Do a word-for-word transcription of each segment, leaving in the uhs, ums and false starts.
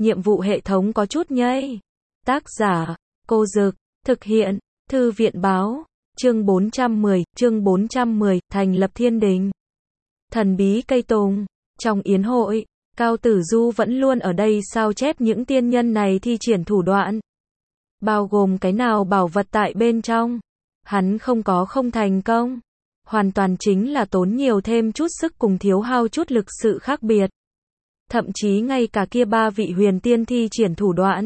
nhiệm vụ hệ thống có chút nhây. Tác giả, Cô Dực, thực hiện, Thư viện báo, chương bốn trăm mười, chương bốn trăm mười, thành lập thiên đình. Thần bí cây tùng, trong yến hội, Cao Tử Du vẫn luôn ở đây sao chép những tiên nhân này thi triển thủ đoạn. Bao gồm cái nào bảo vật tại bên trong. Hắn không có không thành công. Hoàn toàn chính là tốn nhiều thêm chút sức cùng thiếu hao chút lực sự khác biệt. Thậm chí ngay cả kia ba vị huyền tiên thi triển thủ đoạn.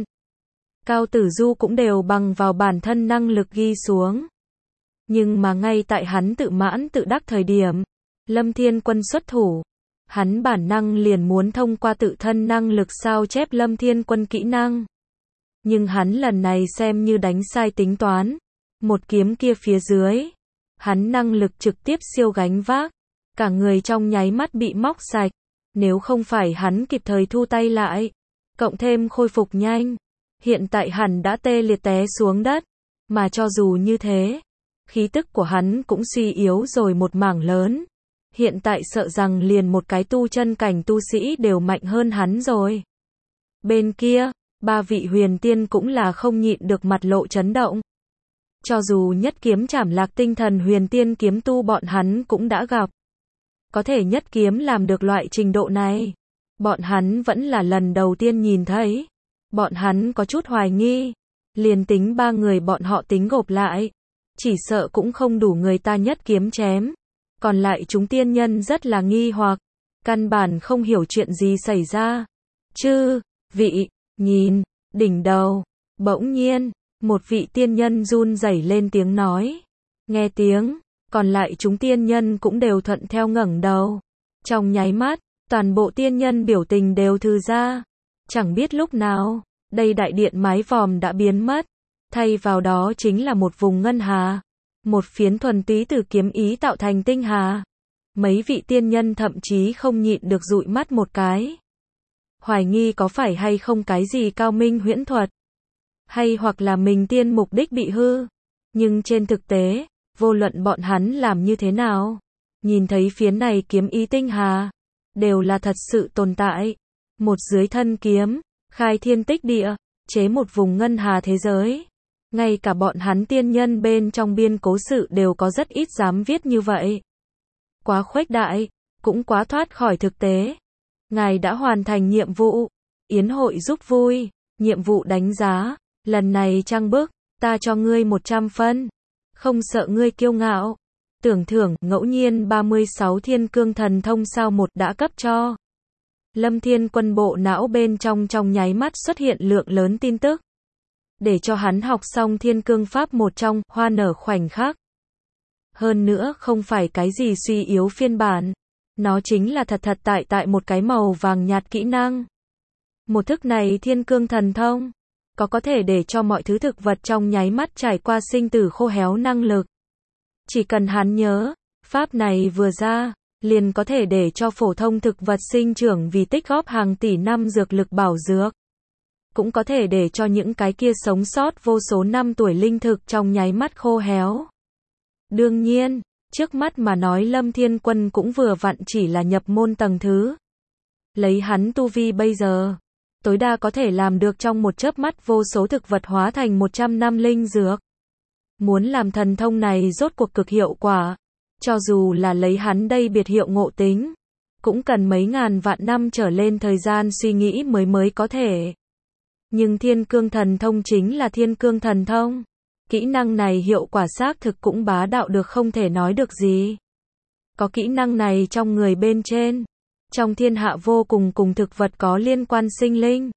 Cao Tử Du cũng đều bằng vào bản thân năng lực ghi xuống. Nhưng mà ngay tại hắn tự mãn tự đắc thời điểm, Lâm Thiên Quân xuất thủ. Hắn bản năng liền muốn thông qua tự thân năng lực sao chép Lâm Thiên Quân kỹ năng. Nhưng hắn lần này xem như đánh sai tính toán. Một kiếm kia phía dưới, hắn năng lực trực tiếp siêu gánh vác. Cả người trong nháy mắt bị móc sạch. Nếu không phải hắn kịp thời thu tay lại, cộng thêm khôi phục nhanh, hiện tại hẳn đã tê liệt té xuống đất. Mà cho dù như thế, khí tức của hắn cũng suy yếu rồi một mảng lớn. Hiện tại sợ rằng liền một cái tu chân cảnh tu sĩ đều mạnh hơn hắn rồi. Bên kia, ba vị huyền tiên cũng là không nhịn được mặt lộ chấn động. Cho dù nhất kiếm trảm lạc tinh thần huyền tiên kiếm tu bọn hắn cũng đã gặp. Có thể nhất kiếm làm được loại trình độ này. Bọn hắn vẫn là lần đầu tiên nhìn thấy. Bọn hắn có chút hoài nghi. Liền tính ba người bọn họ tính gộp lại. Chỉ sợ cũng không đủ người ta nhất kiếm chém. Còn lại chúng tiên nhân rất là nghi hoặc. Căn bản không hiểu chuyện gì xảy ra. Chư, vị, nhìn, đỉnh đầu. Bỗng nhiên, một vị tiên nhân run rẩy lên tiếng nói. Nghe tiếng. Còn lại chúng tiên nhân cũng đều thuận theo ngẩng đầu. Trong nháy mắt, toàn bộ tiên nhân biểu tình đều thư ra. Chẳng biết lúc nào, đây đại điện mái vòm đã biến mất. Thay vào đó chính là một vùng ngân hà. Một phiến thuần túy từ kiếm ý tạo thành tinh hà. Mấy vị tiên nhân thậm chí không nhịn được dụi mắt một cái. Hoài nghi có phải hay không cái gì cao minh huyễn thuật. Hay hoặc là mình tiên mục đích bị hư. Nhưng trên thực tế, vô luận bọn hắn làm như thế nào, nhìn thấy phiến này kiếm ý tinh hà, đều là thật sự tồn tại. Một dưới thân kiếm, khai thiên tích địa, chế một vùng ngân hà thế giới. Ngay cả bọn hắn tiên nhân bên trong biên cố sự đều có rất ít dám viết như vậy. Quá khuếch đại, cũng quá thoát khỏi thực tế. Ngài đã hoàn thành nhiệm vụ, yến hội giúp vui, nhiệm vụ đánh giá, lần này trang bức, ta cho ngươi một trăm phân. Không sợ ngươi kiêu ngạo. Tưởng thưởng, ngẫu nhiên ba mươi sáu thiên cương thần thông sao một đã cấp cho. Lâm Thiên Quân bộ não bên trong trong nháy mắt xuất hiện lượng lớn tin tức. Để cho hắn học xong thiên cương pháp một trong, hoa nở khoảnh khắc. Hơn nữa không phải cái gì suy yếu phiên bản. Nó chính là thật thật tại tại một cái màu vàng nhạt kỹ năng. Một thức này thiên cương thần thông. Có có thể để cho mọi thứ thực vật trong nháy mắt trải qua sinh tử khô héo năng lực. Chỉ cần hắn nhớ, pháp này vừa ra, liền có thể để cho phổ thông thực vật sinh trưởng vì tích góp hàng tỷ năm dược lực bảo dược. Cũng có thể để cho những cái kia sống sót vô số năm tuổi linh thực trong nháy mắt khô héo. Đương nhiên, trước mắt mà nói Lâm Thiên Quân cũng vừa vặn chỉ là nhập môn tầng thứ. Lấy hắn tu vi bây giờ, tối đa có thể làm được trong một chớp mắt vô số thực vật hóa thành một trăm năm linh dược. Muốn làm thần thông này rốt cuộc cực hiệu quả, cho dù là lấy hắn đây biệt hiệu ngộ tính, cũng cần mấy ngàn vạn năm trở lên thời gian suy nghĩ mới mới có thể. Nhưng thiên cương thần thông chính là thiên cương thần thông. Kỹ năng này hiệu quả xác thực cũng bá đạo được không thể nói được gì. Có kỹ năng này trong người bên trên. Trong thiên hạ vô cùng cùng thực vật có liên quan sinh linh,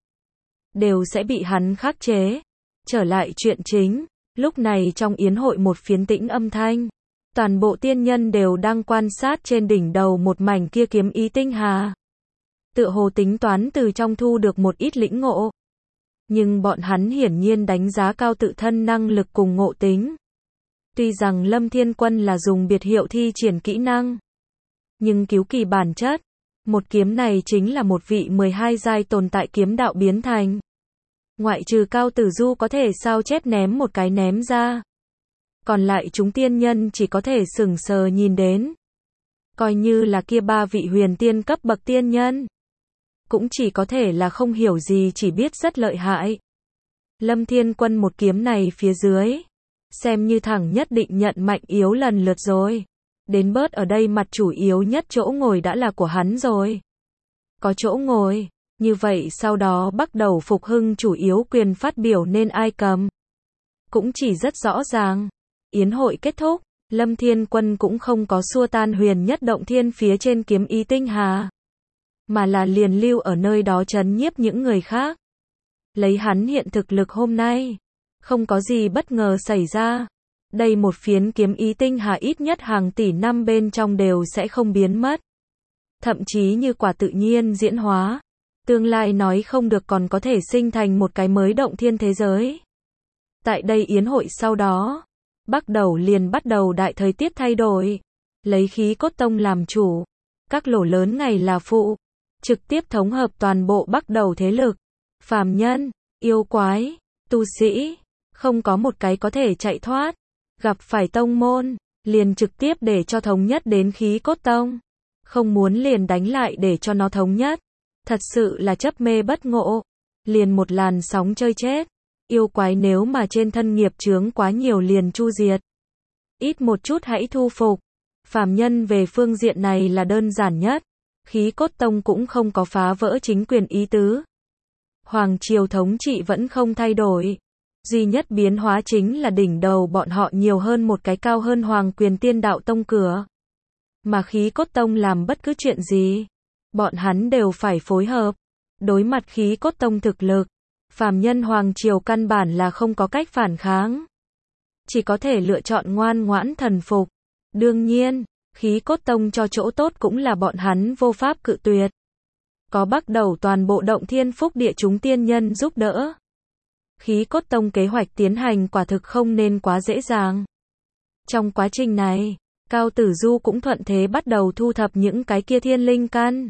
đều sẽ bị hắn khắc chế. Trở lại chuyện chính, lúc này trong yến hội một phiến tĩnh âm thanh. Toàn bộ tiên nhân đều đang quan sát trên đỉnh đầu một mảnh kia kiếm ý tinh hà. Tựa hồ tính toán từ trong thu được một ít lĩnh ngộ. Nhưng bọn hắn hiển nhiên đánh giá cao tự thân năng lực cùng ngộ tính. Tuy rằng Lâm Thiên Quân là dùng biệt hiệu thi triển kỹ năng, nhưng cứu kỳ bản chất, một kiếm này chính là một vị mười hai giai tồn tại kiếm đạo biến thành. Ngoại trừ Cao Tử Du có thể sao chép ném một cái ném ra. Còn lại chúng tiên nhân chỉ có thể sững sờ nhìn đến. Coi như là kia ba vị huyền tiên cấp bậc tiên nhân. cũng chỉ có thể là không hiểu gì chỉ biết rất lợi hại. Lâm Thiên Quân một kiếm này phía dưới, xem như thẳng nhất định nhận mạnh yếu lần lượt rồi. Đến bớt ở đây mặt chủ yếu nhất chỗ ngồi đã là của hắn rồi. Có chỗ ngồi, như vậy sau đó bắt đầu Phục Hưng chủ yếu quyền phát biểu nên ai cầm. Cũng chỉ rất rõ ràng. Yến hội kết thúc, Lâm Thiên Quân cũng không có xua tan huyền nhất động thiên phía trên kiếm ý tinh hà. Mà là liền lưu ở nơi đó trấn nhiếp những người khác. Lấy hắn hiện thực lực hôm nay, không có gì bất ngờ xảy ra. Đây một phiến kiếm ý tinh hà ít nhất hàng tỷ năm bên trong đều sẽ không biến mất. Thậm chí như quả tự nhiên diễn hóa. Tương lai nói không được còn có thể sinh thành một cái mới động thiên thế giới. Tại đây yến hội sau đó, bắt đầu liền bắt đầu đại thời tiết thay đổi. Lấy khí cốt tông làm chủ. Các lỗ lớn ngày là phụ. Trực tiếp thống hợp toàn bộ bắt đầu thế lực. Phàm nhân, yêu quái, tu sĩ, không có một cái có thể chạy thoát. Gặp phải tông môn, liền trực tiếp để cho thống nhất đến khí cốt tông. Không muốn liền đánh lại để cho nó thống nhất. Thật sự là chấp mê bất ngộ. Liền một làn sóng chơi chết. Yêu quái nếu mà trên thân nghiệp chướng quá nhiều liền chu diệt. Ít một chút hãy thu phục. Phàm nhân về phương diện này là đơn giản nhất. Khí cốt tông cũng không có phá vỡ chính quyền ý tứ. Hoàng triều thống trị vẫn không thay đổi. Duy nhất biến hóa chính là đỉnh đầu bọn họ nhiều hơn một cái cao hơn hoàng quyền tiên đạo tông cửa. Mà khí cốt tông làm bất cứ chuyện gì, bọn hắn đều phải phối hợp. Đối mặt khí cốt tông thực lực, phàm nhân hoàng triều căn bản là không có cách phản kháng. Chỉ có thể lựa chọn ngoan ngoãn thần phục. Đương nhiên, khí cốt tông cho chỗ tốt cũng là bọn hắn vô pháp cự tuyệt. Có bắt đầu toàn bộ động thiên phúc địa chúng tiên nhân giúp đỡ. Khí cốt tông kế hoạch tiến hành quả thực không nên quá dễ dàng. Trong quá trình này, Cao Tử Du cũng thuận thế bắt đầu thu thập những cái kia thiên linh căn.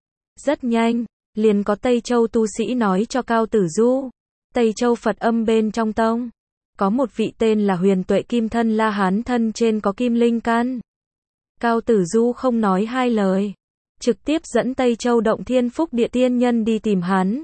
Rất nhanh, liền có Tây Châu tu sĩ nói cho Cao Tử Du. Tây Châu Phật âm bên trong tông. Có một vị tên là Huyền Tuệ Kim Thân La Hán thân trên có kim linh căn. Cao Tử Du không nói hai lời. Trực tiếp dẫn Tây Châu động thiên phúc địa tiên nhân đi tìm hắn.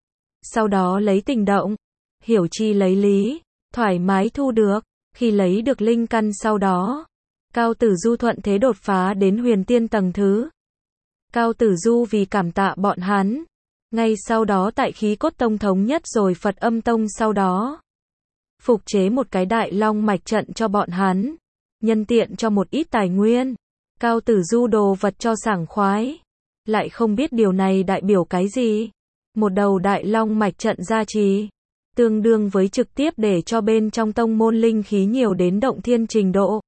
Sau đó lấy tình động. Hiểu chi lấy lý. Thoải mái thu được. Khi lấy được linh căn sau đó. Cao Tử Du thuận thế đột phá đến huyền tiên tầng thứ. Cao Tử Du vì cảm tạ bọn hắn. Ngay sau đó tại khí cốt tông thống nhất rồi Phật âm tông sau đó. Phục chế một cái đại long mạch trận cho bọn hắn. Nhân tiện cho một ít tài nguyên. Cao Tử Du đồ vật cho sảng khoái. Lại không biết điều này đại biểu cái gì. Một đầu đại long mạch trận gia trì. Tương đương với trực tiếp để cho bên trong tông môn linh khí nhiều đến động thiên trình độ.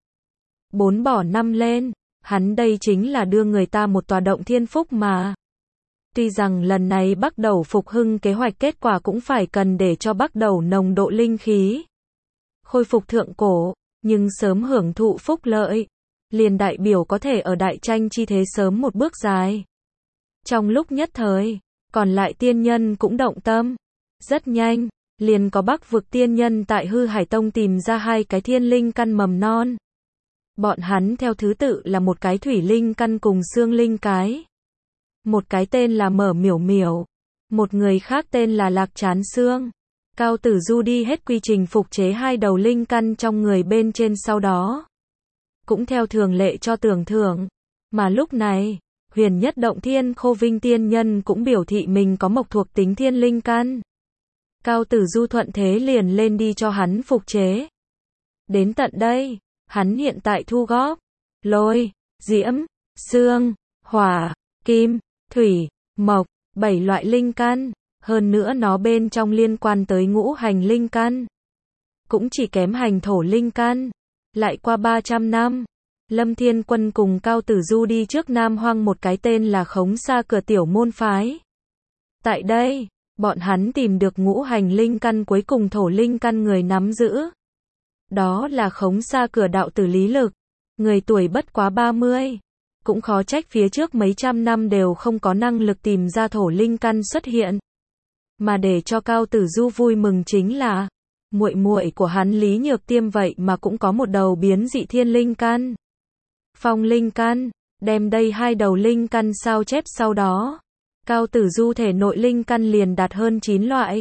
Bốn bỏ năm lên. Hắn đây chính là đưa người ta một tòa động thiên phúc mà. Tuy rằng lần này bắt đầu phục hưng kế hoạch kết quả cũng phải cần để cho bắt đầu nồng độ linh khí. Khôi phục thượng cổ. Nhưng sớm hưởng thụ phúc lợi. Liền đại biểu có thể ở đại tranh chi thế sớm một bước dài. Trong lúc nhất thời, còn lại tiên nhân cũng động tâm. Rất nhanh, liền có Bắc vực tiên nhân tại Hư Hải Tông tìm ra hai cái thiên linh căn mầm non. Bọn hắn theo thứ tự là một cái thủy linh căn cùng xương linh cái. Một cái tên là Mở Miểu Miểu. Một người khác tên là Lạc Chán Xương. Cao Tử Du đi hết quy trình phục chế hai đầu linh căn trong người bên trên sau đó. Cũng theo thường lệ cho tưởng thưởng. Mà lúc này, huyền nhất động thiên Khô Vinh tiên nhân cũng biểu thị mình có mộc thuộc tính thiên linh căn. Cao Tử Du thuận thế liền lên đi cho hắn phục chế. Đến tận đây, hắn hiện tại thu góp lôi, diễm, xương, hỏa, kim, thủy, mộc, bảy loại linh căn. Hơn nữa nó bên trong liên quan tới ngũ hành linh căn. Cũng chỉ kém hành thổ linh căn. Lại qua ba trăm năm, Lâm Thiên Quân cùng Cao Tử Du đi trước Nam Hoang một cái tên là Khống Sa Cửa tiểu môn phái. Tại đây, bọn hắn tìm được ngũ hành linh căn cuối cùng thổ linh căn người nắm giữ. Đó là Khống Sa Cửa đạo tử Lý Lực. Người tuổi bất quá ba mươi. Cũng khó trách phía trước mấy trăm năm đều không có năng lực tìm ra thổ linh căn xuất hiện. Mà để cho Cao Tử Du vui mừng chính là muội muội của hắn Lý Nhược Tiêm vậy mà cũng có một đầu biến dị thiên linh căn. Phong linh căn, đem đây hai đầu linh căn sao chép sau đó. Cao Tử Du thể nội linh căn liền đạt hơn chín loại.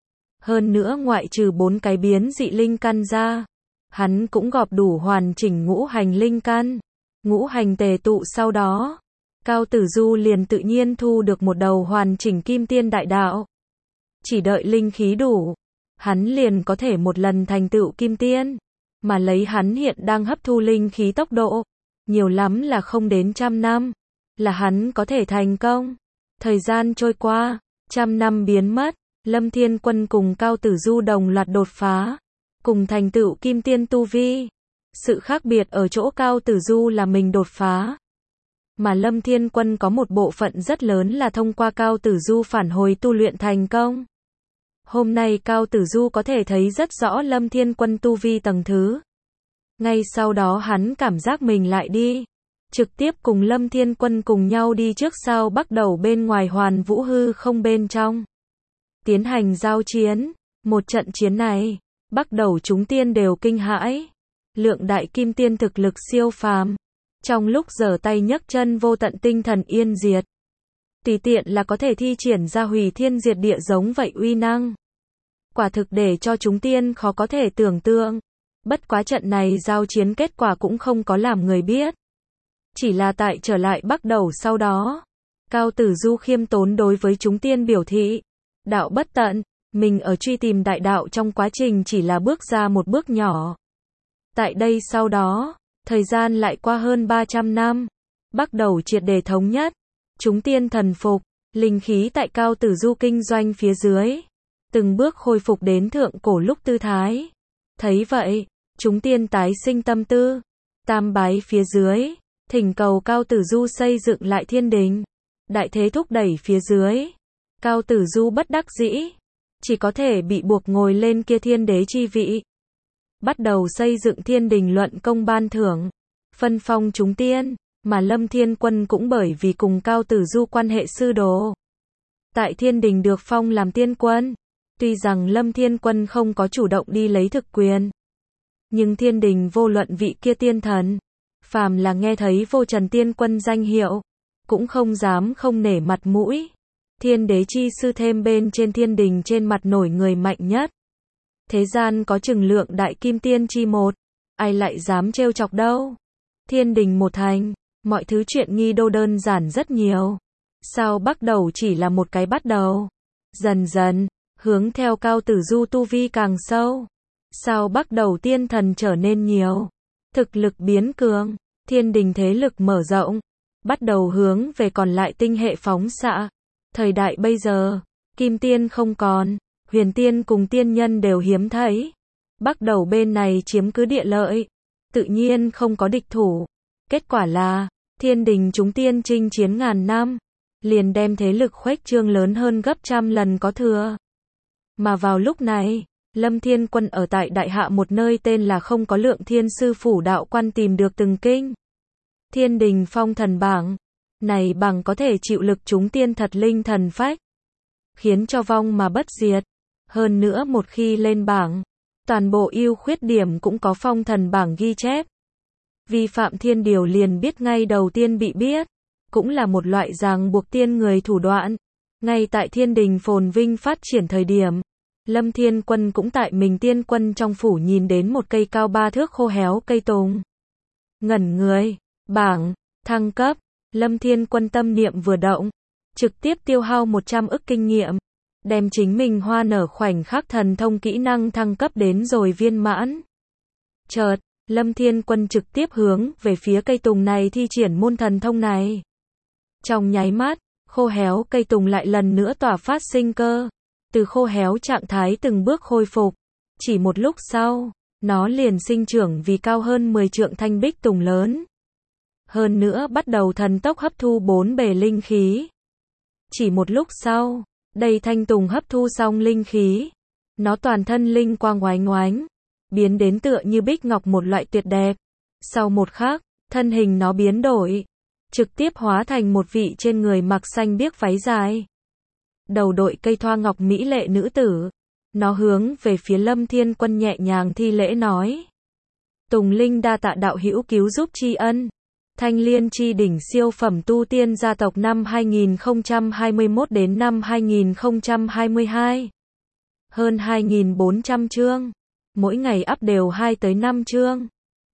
Hơn nữa ngoại trừ bốn cái biến dị linh căn ra, hắn cũng gọp đủ hoàn chỉnh ngũ hành linh căn. Ngũ hành tề tụ sau đó, Cao Tử Du liền tự nhiên thu được một đầu hoàn chỉnh kim tiên đại đạo. Chỉ đợi linh khí đủ, hắn liền có thể một lần thành tựu kim tiên. Mà lấy hắn hiện đang hấp thu linh khí tốc độ, nhiều lắm là không đến trăm năm, là hắn có thể thành công. Thời gian trôi qua, trăm năm biến mất, Lâm Thiên Quân cùng Cao Tử Du đồng loạt đột phá, cùng thành tựu kim tiên tu vi. Sự khác biệt ở chỗ Cao Tử Du là mình đột phá, mà Lâm Thiên Quân có một bộ phận rất lớn là thông qua Cao Tử Du phản hồi tu luyện thành công. Hôm nay Cao Tử Du có thể thấy rất rõ Lâm Thiên Quân tu vi tầng thứ. Ngay sau đó hắn cảm giác mình lại đi, trực tiếp cùng Lâm Thiên Quân cùng nhau đi trước sau bắt đầu bên ngoài hoàn vũ hư không bên trong. Tiến hành giao chiến, một trận chiến này, bắt đầu chúng tiên đều kinh hãi. Lượng đại kim tiên thực lực siêu phàm, trong lúc giở tay nhấc chân vô tận tinh thần yên diệt. Tùy tiện là có thể thi triển ra hủy thiên diệt địa giống vậy uy năng. Quả thực để cho chúng tiên khó có thể tưởng tượng. Bất quá trận này giao chiến kết quả cũng không có làm người biết. Chỉ là tại trở lại bắt đầu sau đó, Cao Tử Du khiêm tốn đối với chúng tiên biểu thị, đạo bất tận, mình ở truy tìm đại đạo trong quá trình chỉ là bước ra một bước nhỏ. Tại đây sau đó, thời gian lại qua hơn ba trăm năm, bắt đầu triệt để thống nhất, chúng tiên thần phục, linh khí tại Cao Tử Du kinh doanh phía dưới, từng bước khôi phục đến thượng cổ lúc tư thái. Thấy vậy, chúng tiên tái sinh tâm tư, tam bái phía dưới, thỉnh cầu Cao Tử Du xây dựng lại thiên đình. Đại thế thúc đẩy phía dưới, Cao Tử Du bất đắc dĩ, chỉ có thể bị buộc ngồi lên kia thiên đế chi vị. Bắt đầu xây dựng thiên đình luận công ban thưởng, phân phong chúng tiên, mà Lâm Thiên Quân cũng bởi vì cùng Cao Tử Du quan hệ sư đồ. Tại thiên đình được phong làm tiên quân, tuy rằng Lâm Thiên Quân không có chủ động đi lấy thực quyền, nhưng thiên đình vô luận vị kia tiên thần, phàm là nghe thấy vô trần tiên quân danh hiệu, cũng không dám không nể mặt mũi. Thiên đế chi sư thêm bên trên thiên đình trên mặt nổi người mạnh nhất. Thế gian có chừng lượng đại kim tiên chi một, ai lại dám trêu chọc đâu. Thiên đình một thành, mọi thứ chuyện nghi đô đơn giản rất nhiều. Sao bắt đầu chỉ là một cái bắt đầu. Dần dần, hướng theo Cao Tử Du tu vi càng sâu. Sao bắt đầu tiên thần trở nên nhiều. Thực lực biến cường, thiên đình thế lực mở rộng. Bắt đầu hướng về còn lại tinh hệ phóng xạ. Thời đại bây giờ, kim tiên không còn, huyền tiên cùng tiên nhân đều hiếm thấy. Bắt đầu bên này chiếm cứ địa lợi, tự nhiên không có địch thủ. Kết quả là, thiên đình chúng tiên chinh chiến ngàn năm, liền đem thế lực khuếch trương lớn hơn gấp trăm lần có thừa. Mà vào lúc này, Lâm Thiên Quân ở tại Đại Hạ một nơi tên là không có lượng thiên sư phủ đạo quan tìm được từng kinh. Thiên đình phong thần bảng, này bằng có thể chịu lực chúng tiên thật linh thần phách, khiến cho vong mà bất diệt. Hơn nữa một khi lên bảng, toàn bộ ưu khuyết điểm cũng có phong thần bảng ghi chép. Vi phạm thiên điều liền biết ngay đầu tiên bị biết, cũng là một loại ràng buộc tiên người thủ đoạn. Ngay tại thiên đình phồn vinh phát triển thời điểm, Lâm Thiên Quân cũng tại mình tiên quân trong phủ nhìn đến một cây cao ba thước khô héo cây tùng. Ngẩn người, bảng, thăng cấp, Lâm Thiên Quân tâm niệm vừa động, trực tiếp tiêu hao một trăm ức kinh nghiệm, đem chính mình hoa nở khoảnh khắc thần thông kỹ năng thăng cấp đến rồi viên mãn. Chợt, Lâm Thiên Quân trực tiếp hướng về phía cây tùng này thi triển môn thần thông này. Trong nháy mắt, khô héo cây tùng lại lần nữa tỏa phát sinh cơ, từ khô héo trạng thái từng bước khôi phục. Chỉ một lúc sau, nó liền sinh trưởng vì cao hơn mười trượng thanh bích tùng lớn. Hơn nữa bắt đầu thần tốc hấp thu bốn bề linh khí. Chỉ một lúc sau, đây thanh tùng hấp thu xong linh khí, nó toàn thân linh quang oánh oánh, biến đến tựa như bích ngọc một loại tuyệt đẹp. Sau một khắc, thân hình nó biến đổi, trực tiếp hóa thành một vị trên người mặc xanh biếc váy dài, đầu đội cây thoa ngọc mỹ lệ nữ tử. Nó hướng về phía Lâm Thiên Quân nhẹ nhàng thi lễ nói: Tùng Linh đa tạ đạo hữu cứu giúp tri ân. Thanh Liên chi đỉnh siêu phẩm tu tiên gia tộc năm hai nghìn không trăm hai mươi mốt đến năm hai nghìn không trăm hai mươi hai. Hơn hai nghìn bốn trăm chương. Mỗi ngày up đều hai tới năm chương.